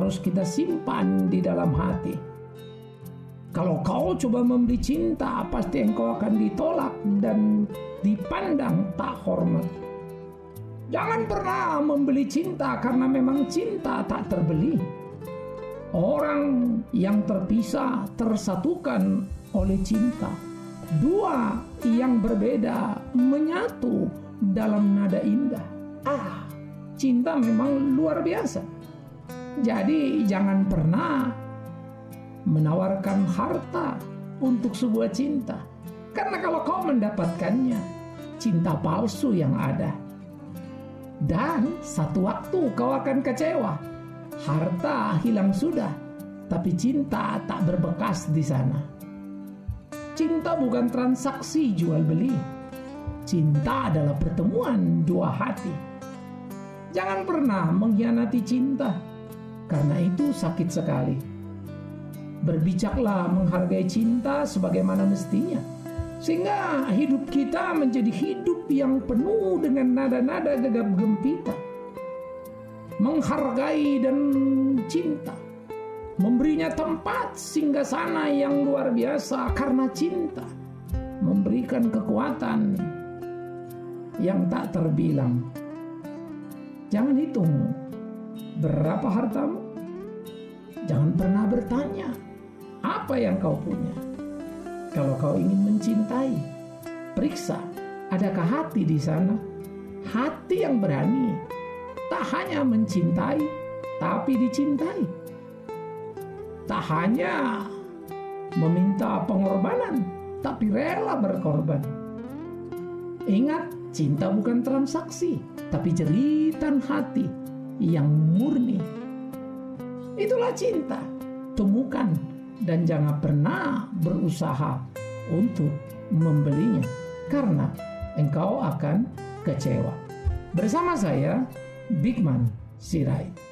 harus kita simpan di dalam hati. Kalau kau coba memberi cinta, pasti engkau akan ditolak dan dipandang tak hormat. Jangan pernah membeli cinta, karena memang cinta tak terbeli. Orang yang terpisah tersatukan oleh cinta. Dua yang berbeda menyatu dalam nada indah. Cinta memang luar biasa. Jadi jangan pernah menawarkan harta untuk sebuah cinta. Karena kalau kau mendapatkannya, cinta palsu yang ada. Dan satu waktu kau akan kecewa. Harta hilang sudah, tapi cinta tak berbekas di sana. Cinta bukan transaksi jual beli. Cinta adalah pertemuan dua hati. Jangan pernah mengkhianati cinta, karena itu sakit sekali. Berbijaklah menghargai cinta sebagaimana mestinya, sehingga hidup kita menjadi hidup yang penuh dengan nada-nada gegap gempita. Menghargai dan cinta, memberinya tempat singgasana yang luar biasa, karena cinta memberikan kekuatan yang tak terbilang. Jangan hitung berapa hartamu. Jangan pernah bertanya apa yang kau punya. Kalau kau ingin mencintai, periksa adakah hati di sana. Hati yang berani tak hanya mencintai, tapi dicintai. Tak hanya meminta pengorbanan, tapi rela berkorban. Ingat, cinta bukan transaksi, tapi jeritan hati yang murni. Itulah cinta. Temukan dan jangan pernah berusaha untuk membelinya, karena engkau akan kecewa. Bersama saya, Bigman Sirait.